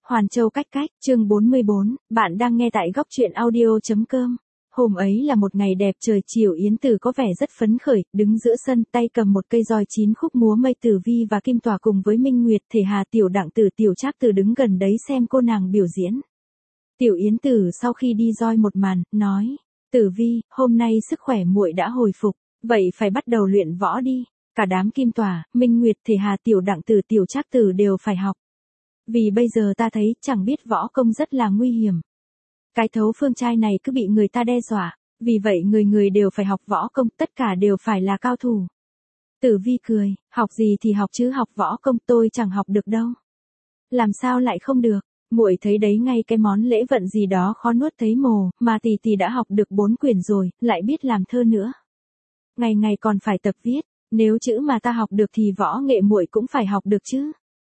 Hoàn Châu cách cách, chương 44, bạn đang nghe tại góc truyện audio.com. Hôm ấy là một ngày đẹp trời chiều, Yến Tử có vẻ rất phấn khởi, đứng giữa sân, tay cầm một cây roi 9 khúc múa mây. Tử Vi và Kim Tỏa cùng với Minh Nguyệt, Thể Hà, Tiểu Đặng Tử, Tiểu Trác Tử đứng gần đấy xem cô nàng biểu diễn. Tiểu Yến Tử sau khi đi roi một màn, nói: "Tử Vi, hôm nay sức khỏe muội đã hồi phục, vậy phải bắt đầu luyện võ đi. Cả đám Kim Tỏa, Minh Nguyệt, Thể Hà, Tiểu Đặng Tử, Tiểu Trác Tử đều phải học. Vì bây giờ ta thấy chẳng biết võ công rất là nguy hiểm. Cái Thấu Phương trai này cứ bị người ta đe dọa, vì vậy người người đều phải học võ công, tất cả đều phải là cao thủ." Tử Vi cười: "Học gì thì học chứ, học võ công tôi chẳng học được đâu." "Làm sao lại không được? Muội thấy đấy, ngay cái món lễ vận gì đó khó nuốt thấy mồ, mà tỷ tỷ đã học được 4 quyển rồi, lại biết làm thơ nữa. Ngày ngày còn phải tập viết, nếu chữ mà ta học được thì võ nghệ muội cũng phải học được chứ.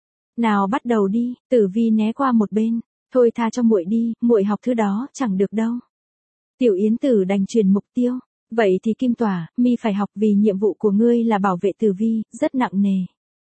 Nào bắt đầu đi." Tử Vi né qua một bên: "Thôi tha cho muội đi, muội học thứ đó chẳng được đâu." Tiểu Yến Tử đành truyền mục tiêu: "Vậy thì Kim Tỏa, mi phải học, vì nhiệm vụ của ngươi là bảo vệ Tử Vi, rất nặng nề.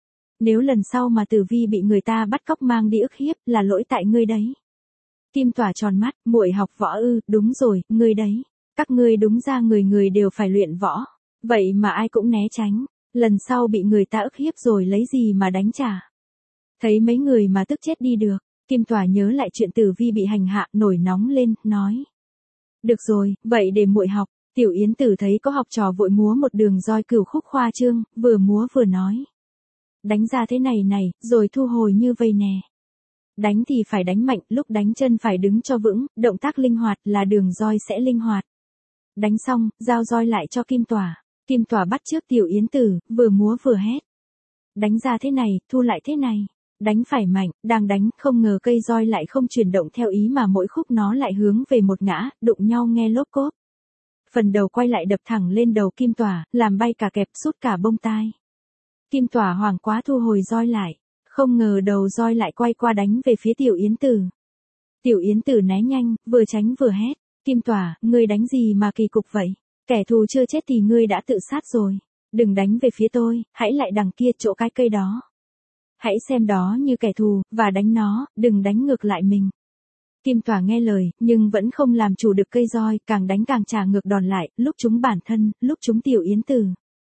Nếu lần sau mà Tử Vi bị người ta bắt cóc mang đi ức hiếp, là lỗi tại ngươi đấy." Kim Tỏa tròn mắt: "Muội học võ ư?" "Đúng rồi, ngươi đấy. Các ngươi đúng ra người người đều phải luyện võ, vậy mà ai cũng né tránh, lần sau bị người ta ức hiếp rồi lấy gì mà đánh trả. Thấy mấy người mà tức chết đi được." Kim Tỏa nhớ lại chuyện Tử Vi bị hành hạ, nổi nóng lên, nói: "Được rồi, vậy để muội học." Tiểu Yến Tử thấy có học trò vội múa một đường roi cửu khúc khoa trương, vừa múa vừa nói: "Đánh ra thế này này, rồi thu hồi như vây nè. Đánh thì phải đánh mạnh, lúc đánh chân phải đứng cho vững, động tác linh hoạt là đường roi sẽ linh hoạt." Đánh xong, giao roi lại cho Kim Tỏa. Kim Tỏa bắt chước Tiểu Yến Tử, vừa múa vừa hét: "Đánh ra thế này, thu lại thế này. Đánh phải mạnh." Đang đánh, không ngờ cây roi lại không chuyển động theo ý mà mỗi khúc nó lại hướng về một ngã, đụng nhau nghe lốp cốp. Phần đầu quay lại đập thẳng lên đầu Kim Tỏa, làm bay cả kẹp, sút cả bông tai. Kim Tỏa hoảng quá thu hồi roi lại, không ngờ đầu roi lại quay qua đánh về phía Tiểu Yến Tử. Tiểu Yến Tử né nhanh, vừa tránh vừa hét: "Kim Tỏa, ngươi đánh gì mà kỳ cục vậy? Kẻ thù chưa chết thì ngươi đã tự sát rồi. Đừng đánh về phía tôi, hãy lại đằng kia chỗ cái cây đó. Hãy xem đó như kẻ thù, và đánh nó, đừng đánh ngược lại mình." Kim Tỏa nghe lời, nhưng vẫn không làm chủ được cây roi, càng đánh càng trả ngược đòn lại, lúc trúng bản thân, lúc trúng Tiểu Yến Tử.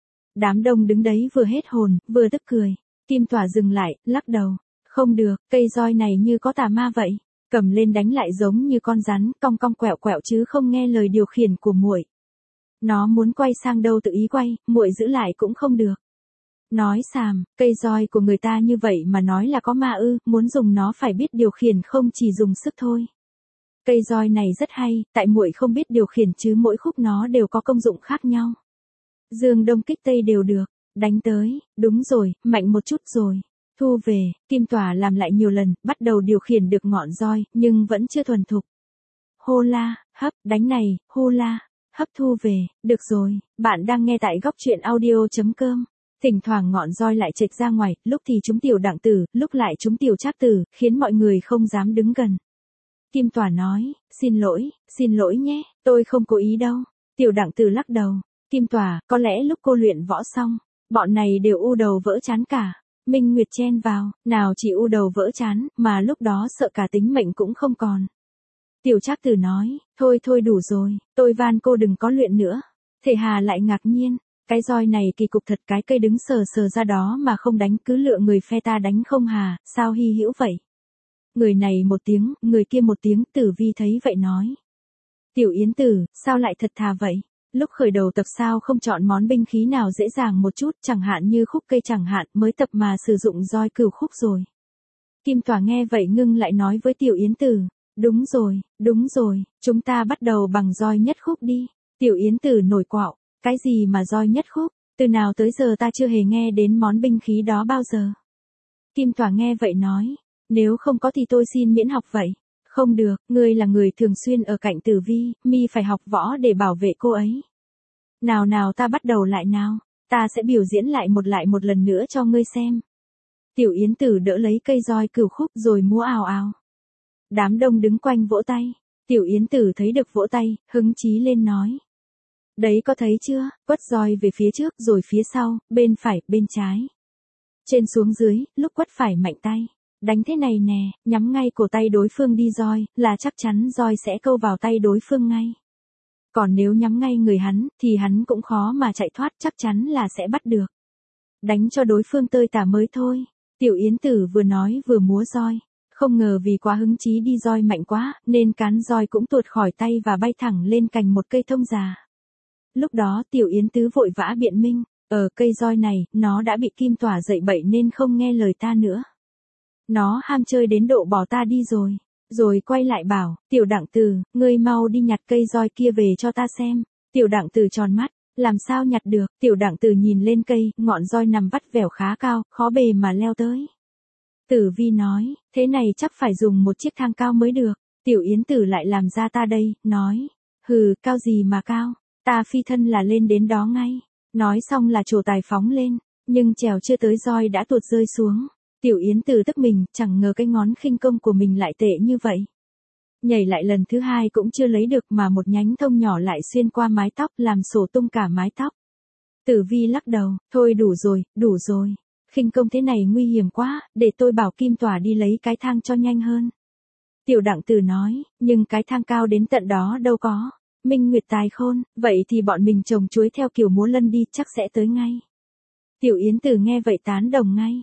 Đám đông đứng đấy vừa hết hồn, vừa tức cười. Kim Tỏa dừng lại, lắc đầu: "Không được, cây roi này như có tà ma vậy. Cầm lên đánh lại giống như con rắn, cong cong quẹo quẹo chứ không nghe lời điều khiển của muội. Nó muốn quay sang đâu tự ý quay, muội giữ lại cũng không được." Nói xàm, cây roi của người ta như vậy mà nói là có ma ư? Muốn dùng nó phải biết điều khiển, không chỉ dùng sức thôi. Cây roi này rất hay, tại muội không biết điều khiển chứ mỗi khúc nó đều có công dụng khác nhau. Dương đông kích tây đều được. Đánh tới, đúng rồi, mạnh một chút rồi. Thu về." Kim Tỏa làm lại nhiều lần, bắt đầu điều khiển được ngọn roi, nhưng vẫn chưa thuần thục. Hô la, hấp, đánh này, hô la, hấp, thu về. Được rồi, bạn đang nghe tại góc truyện audio.com. Thỉnh thoảng ngọn roi lại chệch ra ngoài, lúc thì trúng Tiểu Đặng Tử, lúc lại trúng Tiểu Trác Tử, khiến mọi người không dám đứng gần. Kim Tỏa nói: xin lỗi nhé, tôi không cố ý đâu." Tiểu Đặng Tử lắc đầu: "Kim Tỏa, có lẽ lúc cô luyện võ xong, bọn này đều u đầu vỡ trán cả." Minh Nguyệt chen vào: "Nào chỉ u đầu vỡ trán, mà lúc đó sợ cả tính mệnh cũng không còn." Tiểu Trác Tử nói: Thôi thôi đủ rồi, tôi van cô đừng có luyện nữa." Thể Hà lại ngạc nhiên: "Cái roi này kỳ cục thật, cái cây đứng sờ sờ ra đó mà không đánh, cứ lựa người phe ta đánh không hà, sao hy hữu vậy?" Người này một tiếng, người kia một tiếng. Tử Vi thấy vậy nói: "Tiểu Yến Tử, sao lại thật thà vậy? Lúc khởi đầu tập sao không chọn món binh khí nào dễ dàng một chút, chẳng hạn như khúc cây, chẳng hạn, mới tập mà sử dụng roi cửu khúc rồi." Kim Tỏa nghe vậy ngưng lại, nói với Tiểu Yến Tử: Đúng rồi, chúng ta bắt đầu bằng roi nhất khúc đi." Tiểu Yến Tử nổi quạo: "Cái gì mà roi nhất khúc? Từ nào tới giờ ta chưa hề nghe đến món binh khí đó bao giờ." Kim Tỏa nghe vậy nói: "Nếu không có thì tôi xin miễn học vậy." "Không được, ngươi là người thường xuyên ở cạnh Tử Vi, mi phải học võ để bảo vệ cô ấy. Nào nào, ta bắt đầu lại nào, ta sẽ biểu diễn lại một lần nữa cho ngươi xem." Tiểu Yến Tử đỡ lấy cây roi cửu khúc rồi múa ào ào. Đám đông đứng quanh vỗ tay. Tiểu Yến Tử thấy được vỗ tay, hứng chí lên nói: "Đấy, có thấy chưa, quất roi về phía trước rồi phía sau, bên phải, bên trái. Trên xuống dưới, lúc quất phải mạnh tay. Đánh thế này nè, nhắm ngay cổ tay đối phương đi roi, là chắc chắn roi sẽ câu vào tay đối phương ngay. Còn nếu nhắm ngay người hắn, thì hắn cũng khó mà chạy thoát, chắc chắn là sẽ bắt được. Đánh cho đối phương tơi tả mới thôi. Tiểu Yến Tử vừa nói vừa múa roi. Không ngờ vì quá hứng chí đi roi mạnh quá, nên cán roi cũng tuột khỏi tay và bay thẳng lên cành một cây thông già. Lúc đó Tiểu Yến Tứ vội vã biện minh, cây roi này, nó đã bị Kim Tỏa dạy bậy nên không nghe lời ta nữa. Nó ham chơi đến độ bỏ ta đi rồi. Rồi quay lại bảo, Tiểu Đặng Tử, ngươi mau đi nhặt cây roi kia về cho ta xem. Tiểu Đặng Tử tròn mắt, làm sao nhặt được? Tiểu Đặng Tử nhìn lên cây, ngọn roi nằm vắt vẻo khá cao, khó bề mà leo tới. Tử Vi nói, thế này chắc phải dùng một chiếc thang cao mới được. Tiểu Yến Tử lại làm ra ta đây, nói, hừ, cao gì mà cao, ta phi thân là lên đến đó ngay. Nói xong là trổ tài phóng lên, nhưng trèo chưa tới roi đã tuột rơi xuống. Tiểu Yến Tử tức mình, chẳng ngờ cái ngón khinh công của mình lại tệ như vậy. Nhảy lại lần thứ hai cũng chưa lấy được mà một nhánh thông nhỏ lại xuyên qua mái tóc làm sổ tung cả mái tóc. Tử Vi lắc đầu, thôi đủ rồi. Khinh công thế này nguy hiểm quá, để tôi bảo Kim Tỏa đi lấy cái thang cho nhanh hơn. Tiểu Đặng Tử nói, nhưng cái thang cao đến tận đó đâu có. Minh Nguyệt tài khôn, vậy thì bọn mình trồng chuối theo kiểu múa lân đi chắc sẽ tới ngay. Tiểu Yến Tử nghe vậy tán đồng ngay.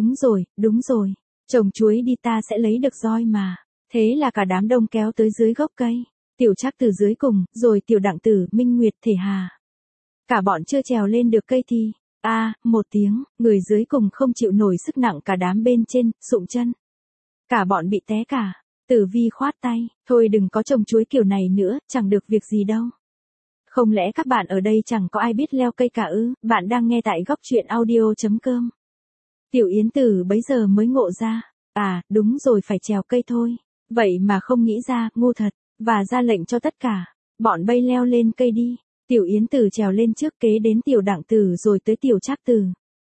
Đúng rồi, trồng chuối đi ta sẽ lấy được roi mà. Thế là cả đám đông kéo tới dưới gốc cây. Tiểu Trác từ dưới cùng, rồi Tiểu Đặng Tử, Minh Nguyệt, Thể Hà. Cả bọn chưa trèo lên được cây thì, một tiếng, người dưới cùng không chịu nổi sức nặng cả đám bên trên, sụm chân. Cả bọn bị té cả. Tử Vi khoát tay, thôi đừng có trồng chuối kiểu này nữa, chẳng được việc gì đâu. Không lẽ các bạn ở đây chẳng có ai biết leo cây cả ư? Bạn đang nghe tại góc truyện audio.com. Tiểu Yến Tử bấy giờ mới ngộ ra, đúng rồi phải trèo cây thôi. Vậy mà không nghĩ ra, ngu thật, và ra lệnh cho tất cả, bọn bay leo lên cây đi. Tiểu Yến Tử trèo lên trước kế đến Tiểu Đặng Tử rồi tới Tiểu Trác Tử.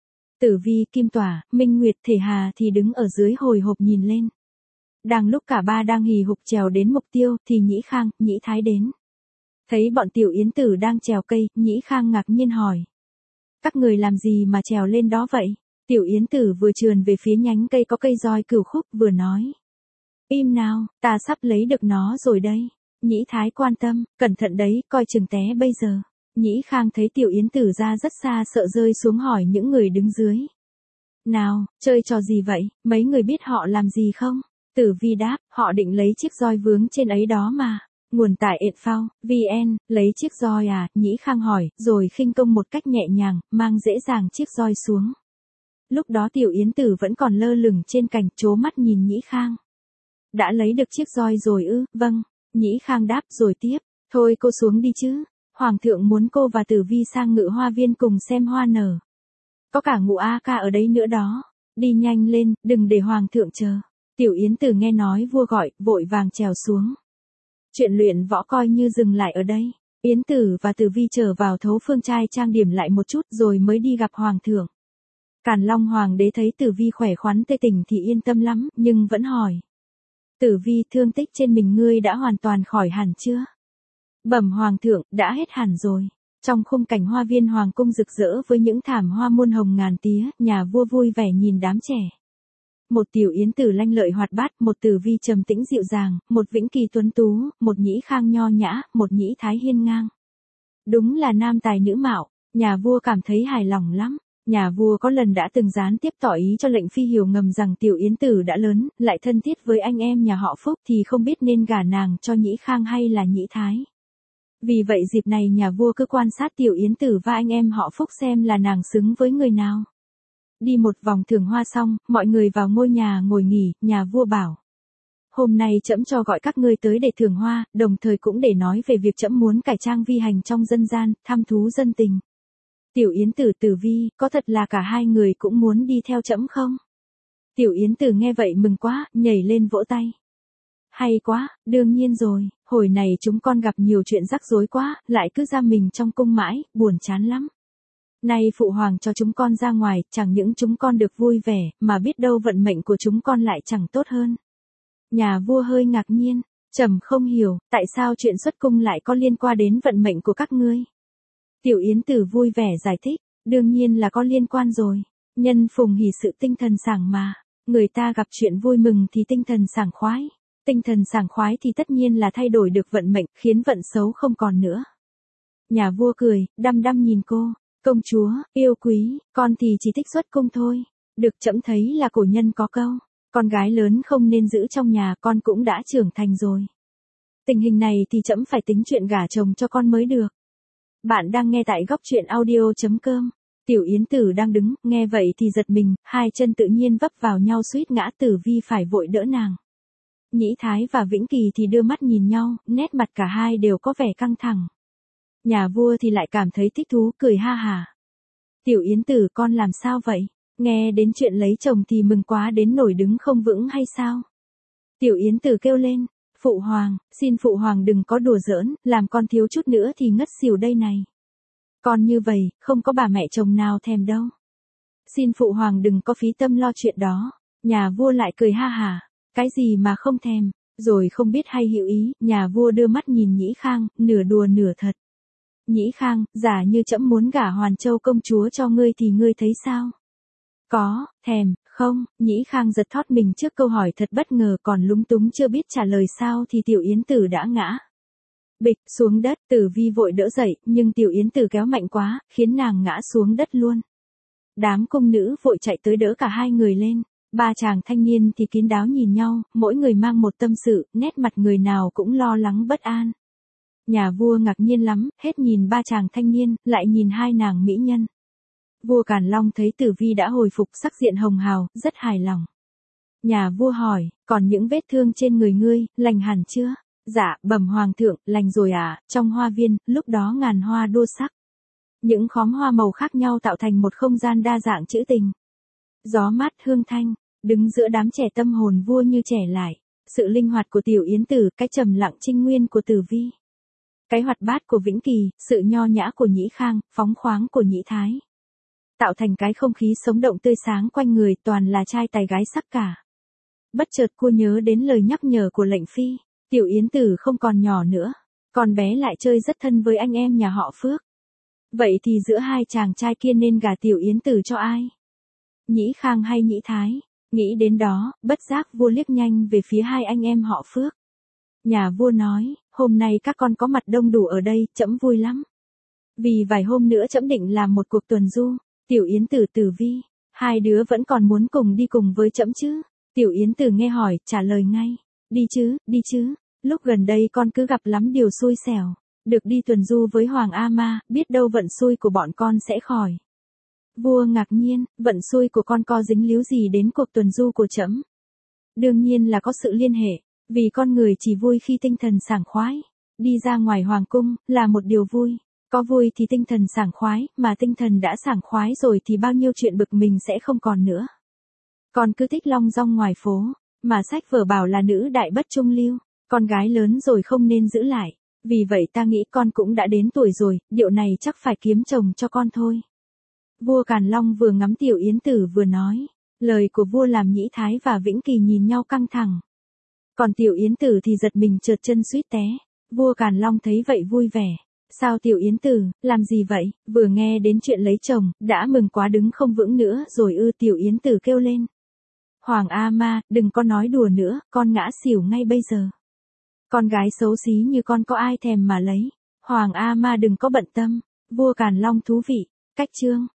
Tử Vi, Kim Tỏa, Minh Nguyệt, Thể Hà thì đứng ở dưới hồi hộp nhìn lên. Đang lúc cả ba đang hì hục trèo đến mục tiêu thì Nhĩ Khang, Nhĩ Thái đến. Thấy bọn Tiểu Yến Tử đang trèo cây, Nhĩ Khang ngạc nhiên hỏi. Các người làm gì mà trèo lên đó vậy? Tiểu Yến Tử vừa trườn về phía nhánh cây có cây roi cửu khúc vừa nói. Im nào, ta sắp lấy được nó rồi đây. Nhĩ Thái quan tâm, cẩn thận đấy, coi chừng té bây giờ. Nhĩ Khang thấy Tiểu Yến Tử ra rất xa sợ rơi xuống hỏi những người đứng dưới. Nào, chơi trò gì vậy, mấy người biết họ làm gì không? Tử Vi đáp, họ định lấy chiếc roi vướng trên ấy đó mà. Nguồn tải ệch VN, lấy chiếc roi à? Nhĩ Khang hỏi, rồi khinh công một cách nhẹ nhàng, mang dễ dàng chiếc roi xuống. Lúc đó Tiểu Yến Tử vẫn còn lơ lửng trên cành, trố mắt nhìn Nhĩ Khang. Đã lấy được chiếc roi rồi ư? Vâng. Nhĩ Khang đáp rồi tiếp. Thôi cô xuống đi chứ. Hoàng thượng muốn cô và Tử Vi sang Ngự Hoa Viên cùng xem hoa nở. Có cả Ngũ A Ca ở đấy nữa đó. Đi nhanh lên, đừng để Hoàng thượng chờ. Tiểu Yến Tử nghe nói vua gọi, vội vàng trèo xuống. Chuyện luyện võ coi như dừng lại ở đây. Yến Tử và Tử Vi trở vào Thấu Phương trai trang điểm lại một chút rồi mới đi gặp Hoàng thượng. Càn Long Hoàng đế thấy Tử Vi khỏe khoắn tê tỉnh thì yên tâm lắm, nhưng vẫn hỏi. Tử Vi, thương tích trên mình ngươi đã hoàn toàn khỏi hẳn chưa? Bẩm Hoàng thượng, đã hết hẳn rồi. Trong khung cảnh hoa viên Hoàng cung rực rỡ với những thảm hoa muôn hồng ngàn tía, nhà vua vui vẻ nhìn đám trẻ. Một Tiểu Yến Tử lanh lợi hoạt bát, một Tử Vi trầm tĩnh dịu dàng, một Vĩnh Kỳ tuấn tú, một Nhĩ Khang nho nhã, một Nhĩ Thái hiên ngang. Đúng là nam tài nữ mạo, nhà vua cảm thấy hài lòng lắm. Nhà vua có lần đã từng gián tiếp tỏ ý cho lệnh phi hiểu ngầm rằng Tiểu Yến Tử đã lớn, lại thân thiết với anh em nhà họ Phúc thì không biết nên gả nàng cho Nhĩ Khang hay là Nhĩ Thái. Vì vậy dịp này nhà vua cứ quan sát Tiểu Yến Tử và anh em họ Phúc xem là nàng xứng với người nào. Đi một vòng thưởng hoa xong, mọi người vào ngôi nhà ngồi nghỉ, nhà vua bảo. Hôm nay trẫm cho gọi các ngươi tới để thưởng hoa, đồng thời cũng để nói về việc trẫm muốn cải trang vi hành trong dân gian, thăm thú dân tình. Tiểu Yến Tử, Tử Vi, có thật là cả hai người cũng muốn đi theo trẫm không? Tiểu Yến Tử nghe vậy mừng quá, nhảy lên vỗ tay. Hay quá, đương nhiên rồi, hồi này chúng con gặp nhiều chuyện rắc rối quá, lại cứ giam mình trong cung mãi, buồn chán lắm. Nay phụ hoàng cho chúng con ra ngoài, chẳng những chúng con được vui vẻ, mà biết đâu vận mệnh của chúng con lại chẳng tốt hơn. Nhà vua hơi ngạc nhiên, trẫm không hiểu, tại sao chuyện xuất cung lại có liên quan đến vận mệnh của các ngươi? Tiểu Yến Tử vui vẻ giải thích, đương nhiên là có liên quan rồi. Nhân phùng hỷ sự tinh thần sảng mà. Người ta gặp chuyện vui mừng thì tinh thần sảng khoái. Tinh thần sảng khoái thì tất nhiên là thay đổi được vận mệnh, khiến vận xấu không còn nữa. Nhà vua cười, đăm đăm nhìn cô. Công chúa, yêu quý, con thì chỉ thích xuất cung thôi. Được, trẫm thấy là cổ nhân có câu. Con gái lớn không nên giữ trong nhà, con cũng đã trưởng thành rồi. Tình hình này thì trẫm phải tính chuyện gả chồng cho con mới được. Bạn đang nghe tại góc truyện audio.com. Tiểu Yến Tử đang đứng, nghe vậy thì giật mình, hai chân tự nhiên vấp vào nhau suýt ngã. Tử Vi phải vội đỡ nàng. Nhĩ Thái và Vĩnh Kỳ thì đưa mắt nhìn nhau, nét mặt cả hai đều có vẻ căng thẳng. Nhà vua thì lại cảm thấy thích thú, cười ha hả. Tiểu Yến Tử, con làm sao vậy? Nghe đến chuyện lấy chồng thì mừng quá đến nổi đứng không vững hay sao? Tiểu Yến Tử kêu lên, Phụ Hoàng, xin Phụ Hoàng đừng có đùa giỡn, làm con thiếu chút nữa thì ngất xỉu đây này. Con như vậy, không có bà mẹ chồng nào thèm đâu. Xin Phụ Hoàng đừng có phí tâm lo chuyện đó. Nhà vua lại cười ha hả, cái gì mà không thèm, rồi không biết hay hữu ý, nhà vua đưa mắt nhìn Nhĩ Khang, nửa đùa nửa thật. Nhĩ Khang, giả như trẫm muốn gả Hoàn Châu công chúa cho ngươi thì ngươi thấy sao? Có, thèm, không? Nhĩ Khang giật thót mình trước câu hỏi thật bất ngờ, còn lúng túng chưa biết trả lời sao thì Tiểu Yến Tử đã ngã. Bịch, xuống đất. Tử Vi vội đỡ dậy, nhưng Tiểu Yến Tử kéo mạnh quá, khiến nàng ngã xuống đất luôn. Đám cung nữ vội chạy tới đỡ cả hai người lên. Ba chàng thanh niên thì kín đáo nhìn nhau, mỗi người mang một tâm sự, nét mặt người nào cũng lo lắng bất an. Nhà vua ngạc nhiên lắm, hết nhìn ba chàng thanh niên, lại nhìn hai nàng mỹ nhân. Vua Càn Long thấy Tử Vi đã hồi phục sắc diện hồng hào, rất hài lòng. Nhà vua hỏi, còn những vết thương trên người ngươi, lành hẳn chưa? Dạ, bẩm Hoàng thượng, lành rồi ạ. Trong hoa viên, lúc đó ngàn hoa đua sắc. Những khóm hoa màu khác nhau tạo thành một không gian đa dạng trữ tình. Gió mát hương thanh, đứng giữa đám trẻ tâm hồn vua như trẻ lại. Sự linh hoạt của Tiểu Yến Tử, cái trầm lặng trinh nguyên của Tử Vi. Cái hoạt bát của Vĩnh Kỳ, sự nho nhã của Nhĩ Khang, phóng khoáng của Nhĩ Thái. Tạo thành cái không khí sống động tươi sáng quanh người, toàn là trai tài gái sắc cả. Bất chợt cô nhớ đến lời nhắc nhở của lệnh phi, Tiểu Yến Tử không còn nhỏ nữa, con bé lại chơi rất thân với anh em nhà họ Phước. Vậy thì giữa hai chàng trai kia nên gả Tiểu Yến Tử cho ai? Nhĩ Khang hay Nhĩ Thái? Nghĩ đến đó, bất giác vua liếc nhanh về phía hai anh em họ Phước. Nhà vua nói, hôm nay các con có mặt đông đủ ở đây, trẫm vui lắm. Vì vài hôm nữa trẫm định làm một cuộc tuần du. Tiểu Yến Tử, Tử Vi, hai đứa vẫn còn muốn cùng đi cùng với trẫm chứ? Tiểu Yến Tử nghe hỏi, trả lời ngay, đi chứ, lúc gần đây con cứ gặp lắm điều xui xẻo, được đi tuần du với Hoàng A Ma, biết đâu vận xui của bọn con sẽ khỏi. Vua ngạc nhiên, vận xui của con có dính líu gì đến cuộc tuần du của trẫm? Đương nhiên là có sự liên hệ, vì con người chỉ vui khi tinh thần sảng khoái. Đi ra ngoài hoàng cung, là một điều vui. Có vui thì tinh thần sảng khoái, mà tinh thần đã sảng khoái rồi thì bao nhiêu chuyện bực mình sẽ không còn nữa. Con cứ thích long dong ngoài phố, mà sách vở bảo là nữ đại bất trung lưu, con gái lớn rồi không nên giữ lại. Vì vậy ta nghĩ con cũng đã đến tuổi rồi, điệu này chắc phải kiếm chồng cho con thôi. Vua Càn Long vừa ngắm Tiểu Yến Tử vừa nói, lời của vua làm Nhĩ Thái và Vĩnh Kỳ nhìn nhau căng thẳng. Còn Tiểu Yến Tử thì giật mình trượt chân suýt té. Vua Càn Long thấy vậy vui vẻ. Sao Tiểu Yến Tử, làm gì vậy? Vừa nghe đến chuyện lấy chồng, đã mừng quá đứng không vững nữa rồi ư? Tiểu Yến Tử kêu lên. Hoàng A Ma, đừng có nói đùa nữa, con ngã xỉu ngay bây giờ. Con gái xấu xí như con có ai thèm mà lấy. Hoàng A Ma đừng có bận tâm. Vua Càn Long thú vị. Cách chương.